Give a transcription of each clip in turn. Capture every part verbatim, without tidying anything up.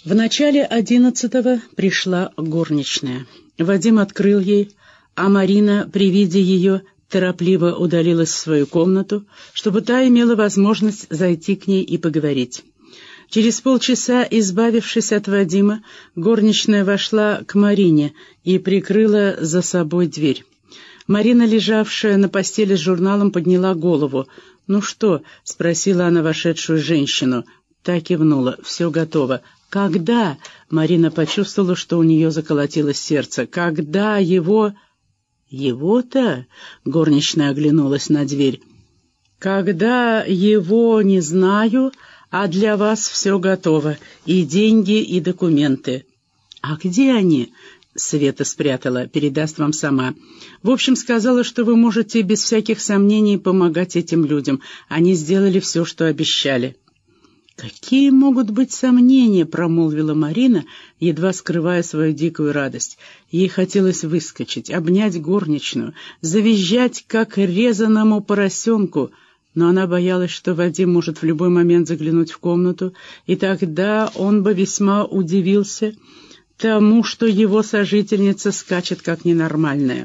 В начале одиннадцатого пришла горничная. Вадим открыл ей, а Марина при виде ее торопливо удалилась в свою комнату, чтобы та имела возможность зайти к ней и поговорить. Через полчаса, избавившись от Вадима, горничная вошла к Марине и прикрыла за собой дверь. Марина, лежавшая на постели с журналом, подняла голову. «Ну что?» — спросила она вошедшую женщину. Та кивнула. «Все готово». «Когда?» — Марина почувствовала, что у нее заколотилось сердце. «Когда его...» «Его-то?» — горничная оглянулась на дверь. «Когда его не знаю, а для вас все готово, и деньги, и документы». «А где они?» — Света спрятала, передаст вам сама. «В общем, сказала, что вы можете без всяких сомнений помогать этим людям. Они сделали все, что обещали». «Какие могут быть сомнения?» — промолвила Марина, едва скрывая свою дикую радость. Ей хотелось выскочить, обнять горничную, завизжать, как резаному поросенку, но она боялась, что Вадим может в любой момент заглянуть в комнату, и тогда он бы весьма удивился тому, что его сожительница скачет как ненормальная.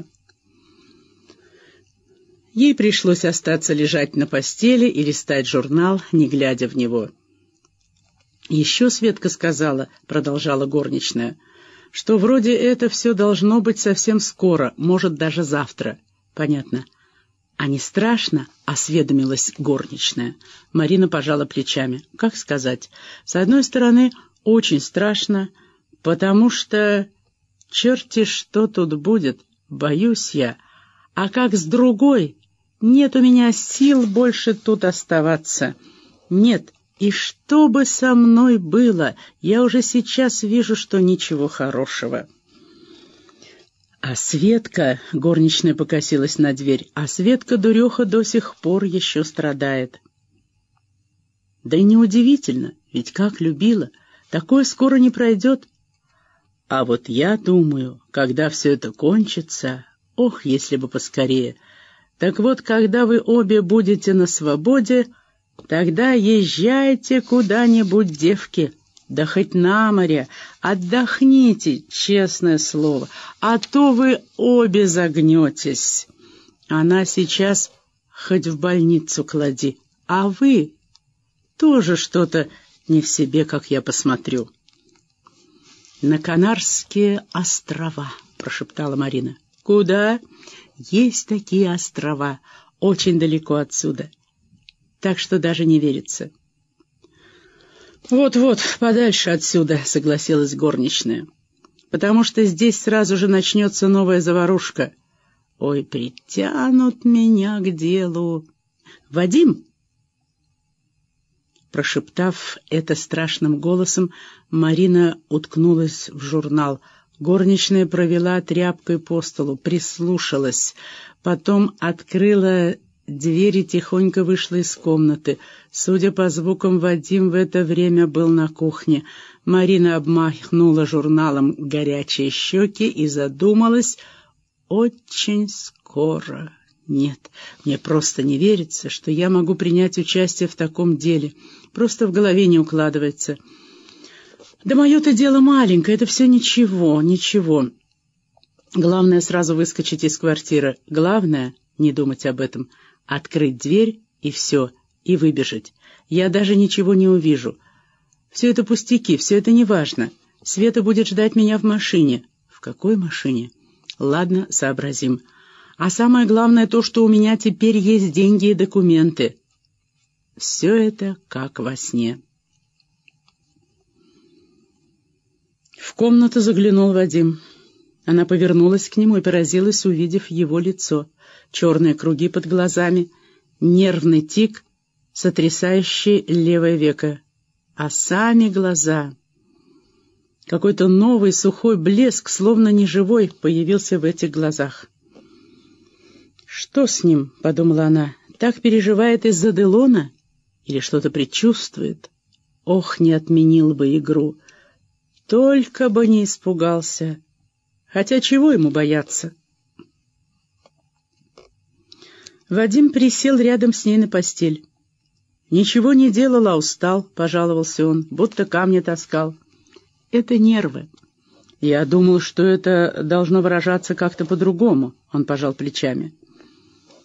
Ей пришлось остаться лежать на постели и листать журнал, не глядя в него. «Еще Светка сказала, — продолжала горничная, — что вроде это все должно быть совсем скоро, может, даже завтра». «Понятно. А не страшно?» — осведомилась горничная. Марина пожала плечами. «Как сказать? С одной стороны, очень страшно, потому что черти что тут будет, боюсь я. А как с другой? Нет у меня сил больше тут оставаться. Нет». И что бы со мной было, я уже сейчас вижу, что ничего хорошего. А Светка, горничная покосилась на дверь, а Светка-дуреха до сих пор еще страдает. Да и неудивительно, ведь как любила, такое скоро не пройдет. А вот я думаю, когда все это кончится, ох, если бы поскорее. Так вот, когда вы обе будете на свободе, тогда езжайте куда-нибудь, девки, да хоть на море, отдохните, честное слово, а то вы обе загнетесь. Она сейчас хоть в больницу клади, а вы тоже что-то не в себе, как я посмотрю». «На Канарские острова», — прошептала Марина. «Куда?» «Есть такие острова, очень далеко отсюда. Так что даже не верится». «Вот-вот, подальше отсюда», — согласилась горничная, «потому что здесь сразу же начнется новая заварушка. Ой, притянут меня к делу. Вадим!» Прошептав это страшным голосом, Марина уткнулась в журнал. Горничная провела тряпкой по столу, прислушалась, потом открыла дверь и тихонько вышла из комнаты. Судя по звукам, Вадим в это время был на кухне. Марина обмахнула журналом горячие щеки и задумалась. «Очень скоро. Нет, мне просто не верится, что я могу принять участие в таком деле. Просто в голове не укладывается. Да мое-то дело маленькое, это все ничего, ничего. Главное сразу выскочить из квартиры. Главное — не думать об этом. Открыть дверь и все, и выбежать. Я даже ничего не увижу. Все это пустяки, все это неважно. Света будет ждать меня в машине». «В какой машине?» «Ладно, сообразим. А самое главное то, что у меня теперь есть деньги и документы». Все это как во сне. В комнату заглянул Вадим. Она повернулась к нему и поразилась, увидев его лицо. Черные круги под глазами, нервный тик, сотрясающий левое веко. А сами глаза... Какой-то новый сухой блеск, словно неживой, появился в этих глазах. «Что с ним?» — подумала она. «Так переживает из-за Делона? Или что-то предчувствует? Ох, не отменил бы игру! Только бы не испугался! Хотя чего ему бояться?» Вадим присел рядом с ней на постель. «Ничего не делал, а устал», — пожаловался он, будто камни таскал. Это нервы. Я думал, что это должно выражаться как-то по-другому. Он пожал плечами.